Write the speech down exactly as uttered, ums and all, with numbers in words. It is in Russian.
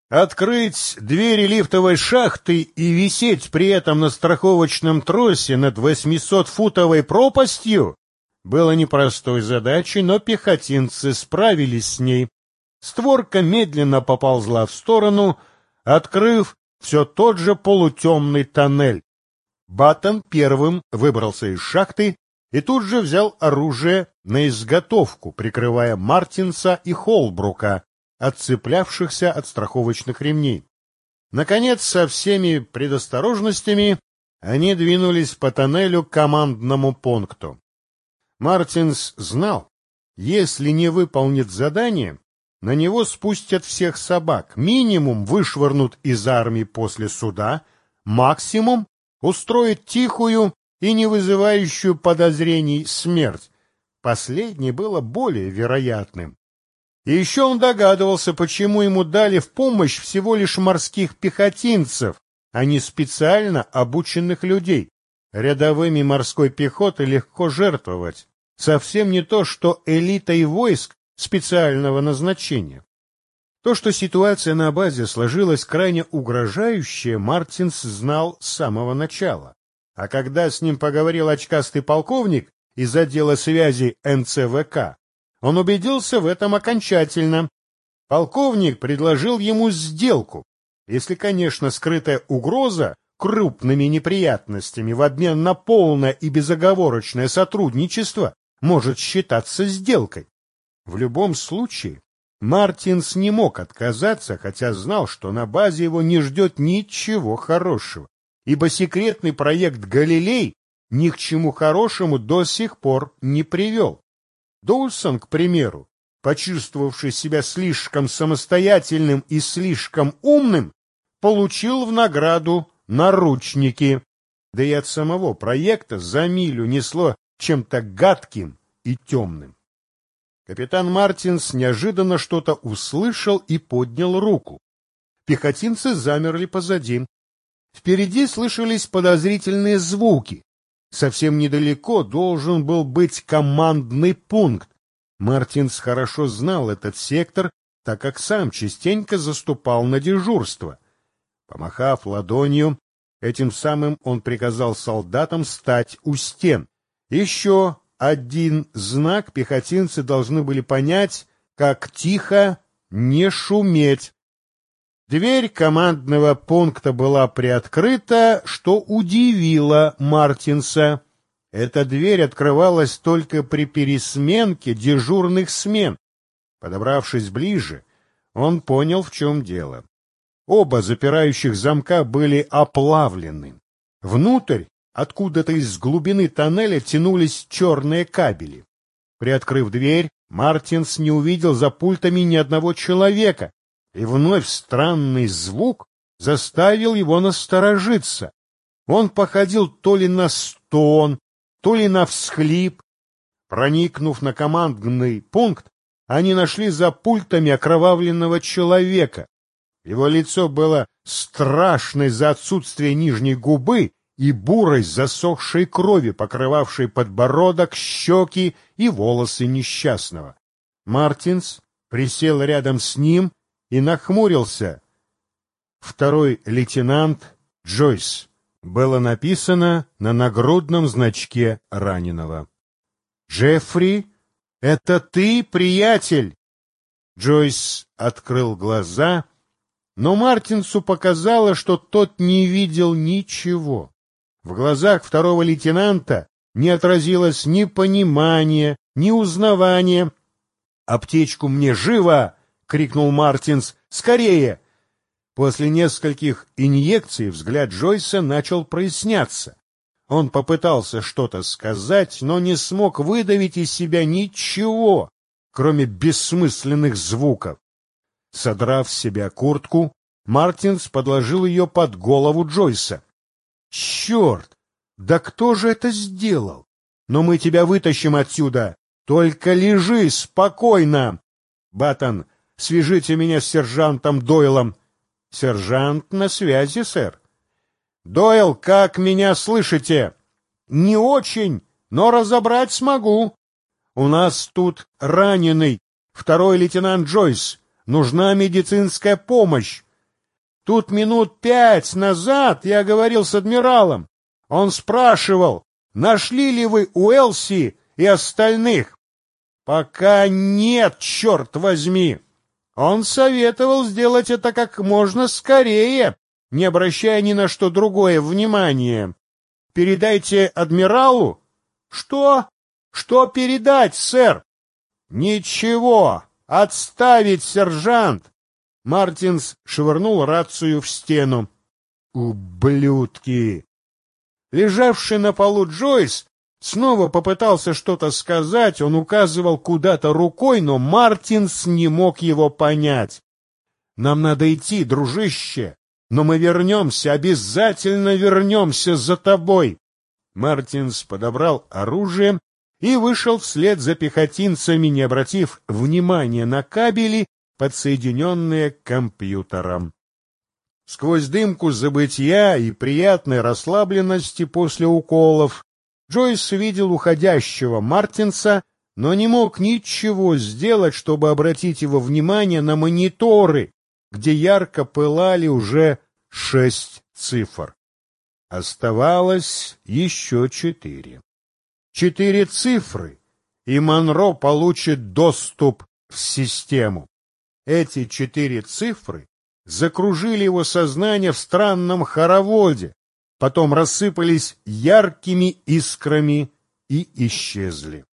Открыть двери лифтовой шахты и висеть при этом на страховочном тросе над восьмисотфутовой пропастью было непростой задачей, но пехотинцы справились с ней. Створка медленно поползла в сторону, открыв все тот же полутемный тоннель. Баттон первым выбрался из шахты и тут же взял оружие на изготовку, прикрывая Мартинса и Холбрука, отцеплявшихся от страховочных ремней. Наконец, со всеми предосторожностями, они двинулись по тоннелю к командному пункту. Мартинс знал, если не выполнит задание, на него спустят всех собак, минимум вышвырнут из армии после суда, максимум устроит тихую и не вызывающую подозрений смерть. Последнее было более вероятным. И еще он догадывался, почему ему дали в помощь всего лишь морских пехотинцев, а не специально обученных людей. Рядовыми морской пехоты легко жертвовать. Совсем не то, что элитой войск специального назначения. То, что ситуация на базе сложилась крайне угрожающая, Мартинс знал с самого начала. А когда с ним поговорил очкастый полковник из отдела связи эн цэ вэ ка, он убедился в этом окончательно. Полковник предложил ему сделку, если, конечно, скрытая угроза крупными неприятностями в обмен на полное и безоговорочное сотрудничество может считаться сделкой. В любом случае, Мартинс не мог отказаться, хотя знал, что на базе его не ждет ничего хорошего, ибо секретный проект «Галилей» ни к чему хорошему до сих пор не привел. Доусон, к примеру, почувствовавший себя слишком самостоятельным и слишком умным, получил в награду наручники. Да и от самого проекта за милю несло чем-то гадким и темным. Капитан Мартинс неожиданно что-то услышал и поднял руку. Пехотинцы замерли позади. Впереди слышались подозрительные звуки. Совсем недалеко должен был быть командный пункт. Мартинс хорошо знал этот сектор, так как сам частенько заступал на дежурство. Помахав ладонью, этим самым он приказал солдатам стать у стен. Еще один знак пехотинцы должны были понять, как тихо не шуметь. Дверь командного пункта была приоткрыта, что удивило Мартинса. Эта дверь открывалась только при пересменке дежурных смен. Подобравшись ближе, он понял, в чем дело. Оба запирающих замка были оплавлены. Внутрь, откуда-то из глубины тоннеля, тянулись черные кабели. Приоткрыв дверь, Мартинс не увидел за пультами ни одного человека, и вновь странный звук заставил его насторожиться. Он походил то ли на стон, то ли на всхлип. Проникнув на командный пункт, они нашли за пультами окровавленного человека. Его лицо было страшно из-за отсутствия нижней губы и бурой засохшей крови, покрывавшей подбородок, щеки и волосы несчастного. Мартинс присел рядом с ним и нахмурился. Второй лейтенант Джойс. Было написано на нагрудном значке раненого. «Джеффри, это ты, приятель?» Джойс открыл глаза, но Мартинсу показалось, что тот не видел ничего. В глазах второго лейтенанта не отразилось ни понимания, ни узнавания. «Аптечку мне живо!» — крикнул Мартинс. «Скорее!» После нескольких инъекций взгляд Джойса начал проясняться. Он попытался что-то сказать, но не смог выдавить из себя ничего, кроме бессмысленных звуков. Содрав с себя куртку, Мартинс подложил ее под голову Джойса. «Черт! Да кто же это сделал? Но мы тебя вытащим отсюда! Только лежи спокойно! Баттон, свяжите меня с сержантом Дойлом!» «Сержант на связи, сэр». «Дойл, как меня слышите?» «Не очень, но разобрать смогу. У нас тут раненый, второй лейтенант Джойс. Нужна медицинская помощь. Тут минут пять назад я говорил с адмиралом. Он спрашивал, нашли ли вы Уэлси и остальных. Пока нет, черт возьми. Он советовал сделать это как можно скорее, не обращая ни на что другое внимания. Передайте адмиралу. Что? Что передать, сэр? Ничего. Отставить, сержант. Мартинс швырнул рацию в стену. Ублюдки! Лежавший на полу Джойс снова попытался что-то сказать, он указывал куда-то рукой, но Мартинс не мог его понять. «Нам надо идти, дружище, но мы вернемся, обязательно вернемся за тобой!» Мартинс подобрал оружие и вышел вслед за пехотинцами, не обратив внимания на кабели, подсоединенные к компьютерам. Сквозь дымку забытья и приятной расслабленности после уколов Джойс видел уходящего Мартинса, но не мог ничего сделать, чтобы обратить его внимание на мониторы, где ярко пылали уже шесть цифр. Оставалось еще четыре. Четыре цифры, и Монро получит доступ в систему. Эти четыре цифры закружили его сознание в странном хороводе, потом рассыпались яркими искрами и исчезли.